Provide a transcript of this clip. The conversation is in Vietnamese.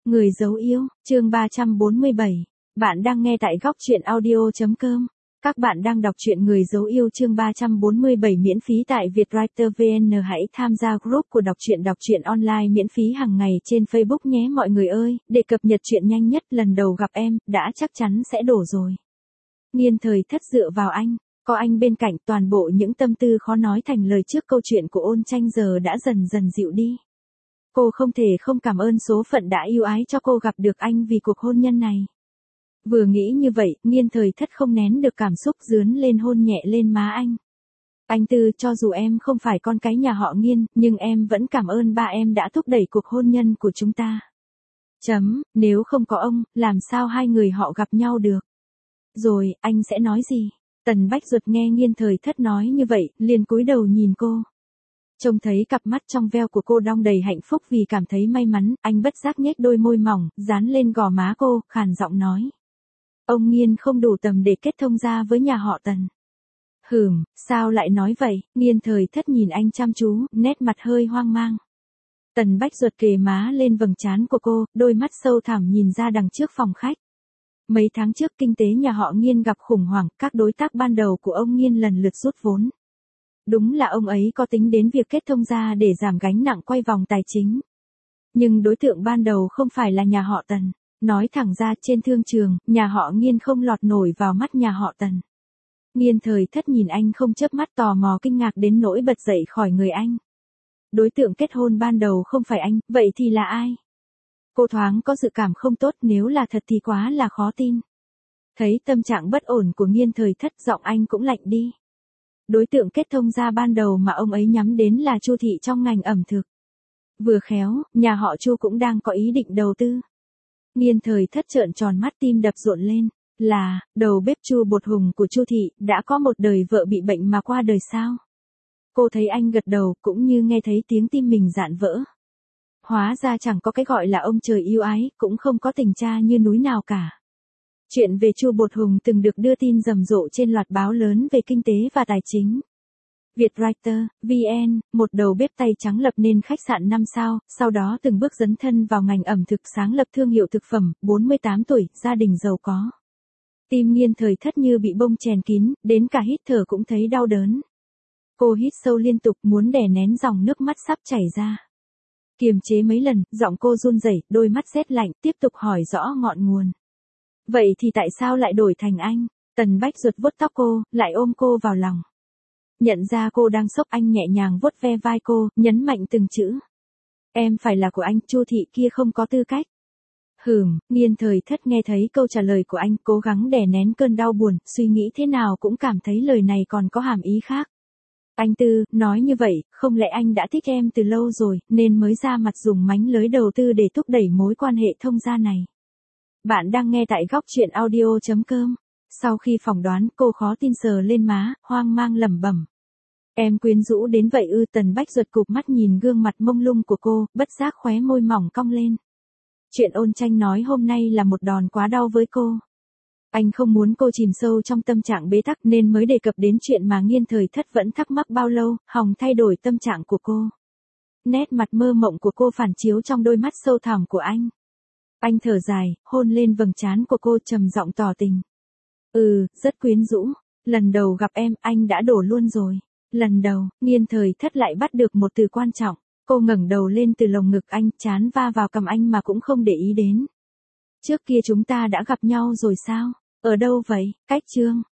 Người dấu yêu, chương 347. Bạn đang nghe tại góc truyện audio.com. Các bạn đang đọc truyện Người dấu yêu chương 347 miễn phí tại Vietwriter VN. Hãy tham gia group của đọc truyện online miễn phí hàng ngày trên Facebook nhé mọi người ơi, để cập nhật chuyện nhanh nhất. Lần đầu gặp em, đã chắc chắn sẽ đổ rồi. Nghiên Thời Thất dựa vào anh, có anh bên cạnh, toàn bộ những tâm tư khó nói thành lời trước câu chuyện của Ôn Tranh giờ đã dần dần dịu đi. Cô không thể không cảm ơn số phận đã yêu ái cho cô gặp được anh vì cuộc hôn nhân này. Vừa nghĩ như vậy, Nghiên Thời Thất không nén được cảm xúc dướn lên hôn nhẹ lên má anh. Anh Tư, cho dù em không phải con cái nhà họ Nghiên, nhưng em vẫn cảm ơn ba em đã thúc đẩy cuộc hôn nhân của chúng ta. Nếu không có ông, làm sao hai người họ gặp nhau được? Rồi, anh sẽ nói gì? Tần Bách Duật nghe Nghiên Thời Thất nói như vậy, liền cúi đầu nhìn cô. Trông thấy cặp mắt trong veo của cô đong đầy hạnh phúc vì cảm thấy may mắn, anh bất giác nhếch đôi môi mỏng, dán lên gò má cô, khàn giọng nói. Ông Nghiên không đủ tầm để kết thông gia với nhà họ Tần. Sao lại nói vậy? Nghiên Thời Thất nhìn anh chăm chú, nét mặt hơi hoang mang. Tần Bách Duật kề má lên vầng trán của cô, đôi mắt sâu thẳm nhìn ra đằng trước phòng khách. Mấy tháng trước kinh tế nhà họ Nghiên gặp khủng hoảng, các đối tác ban đầu của ông Nghiên lần lượt rút vốn. Đúng là ông ấy có tính đến việc kết thông gia để giảm gánh nặng quay vòng tài chính. Nhưng đối tượng ban đầu không phải là nhà họ Tần. Nói thẳng ra trên thương trường, nhà họ Nghiên không lọt nổi vào mắt nhà họ Tần. Nghiên Thời Thất nhìn anh không chớp mắt, tò mò kinh ngạc đến nỗi bật dậy khỏi người anh. Đối tượng kết hôn ban đầu không phải anh, vậy thì là ai? Cô thoáng có dự cảm không tốt, nếu là thật thì quá là khó tin. Thấy tâm trạng bất ổn của Nghiên Thời Thất, giọng anh cũng lạnh đi. Đối tượng kết thông gia ban đầu mà ông ấy nhắm đến là Chu thị trong ngành ẩm thực. Vừa khéo, nhà họ Chu cũng đang có ý định đầu tư. Nghiên Thời Thất trợn tròn mắt, tim đập rộn lên. Là, đầu bếp Chu Bột Hùng của Chu thị, đã có một đời vợ bị bệnh mà qua đời sao? Cô thấy anh gật đầu, cũng như nghe thấy tiếng tim mình dạn vỡ. Hóa ra chẳng có cái gọi là ông trời yêu ái, cũng không có tình cha như núi nào cả. Chuyện về Chu Bột Hùng từng được đưa tin rầm rộ trên loạt báo lớn về kinh tế và tài chính. Vietwriter, VN, một đầu bếp tay trắng lập nên khách sạn 5 sao, sau đó từng bước dấn thân vào ngành ẩm thực, sáng lập thương hiệu thực phẩm, 48 tuổi, gia đình giàu có. Tim Nghiên Thời Thất như bị bông chèn kín, đến cả hít thở cũng thấy đau đớn. Cô hít sâu liên tục, muốn đè nén dòng nước mắt sắp chảy ra. Kiềm chế mấy lần, giọng cô run rẩy, đôi mắt rét lạnh, tiếp tục hỏi rõ ngọn nguồn. Vậy thì tại sao lại đổi thành anh? Tần Bách Duật vuốt tóc cô, lại ôm cô vào lòng. Nhận ra cô đang sốc, anh nhẹ nhàng vuốt ve vai cô, nhấn mạnh từng chữ. Em phải là của anh, Chu thị kia không có tư cách. Nghiên Thời Thất nghe thấy câu trả lời của anh, cố gắng đè nén cơn đau buồn, suy nghĩ thế nào cũng cảm thấy lời này còn có hàm ý khác. Anh Tư, nói như vậy, không lẽ anh đã thích em từ lâu rồi, nên mới ra mặt dùng mánh lới đầu tư để thúc đẩy mối quan hệ thông gia này. Bạn đang nghe tại góc truyện audio.com. Sau khi phỏng đoán, cô khó tin sờ lên má, hoang mang lẩm bẩm. Em quyến rũ đến vậy ư? Tần Bách Duật cụp mắt nhìn gương mặt mông lung của cô, bất giác khóe môi mỏng cong lên. Chuyện Ôn Tranh nói hôm nay là một đòn quá đau với cô. Anh không muốn cô chìm sâu trong tâm trạng bế tắc nên mới đề cập đến chuyện mà Nghiên Thời Thất vẫn thắc mắc bao lâu, hòng thay đổi tâm trạng của cô. Nét mặt mơ mộng của cô phản chiếu trong đôi mắt sâu thẳm của anh. Anh thở dài, hôn lên vầng trán của cô, trầm giọng tỏ tình. Rất quyến rũ. Lần đầu gặp em, anh đã đổ luôn rồi. Lần đầu, Nghiên Thời Thất lại bắt được một từ quan trọng. Cô ngẩng đầu lên từ lồng ngực anh, trán va vào cằm anh mà cũng không để ý đến. Trước kia chúng ta đã gặp nhau rồi sao? Ở đâu vậy? Cách chương.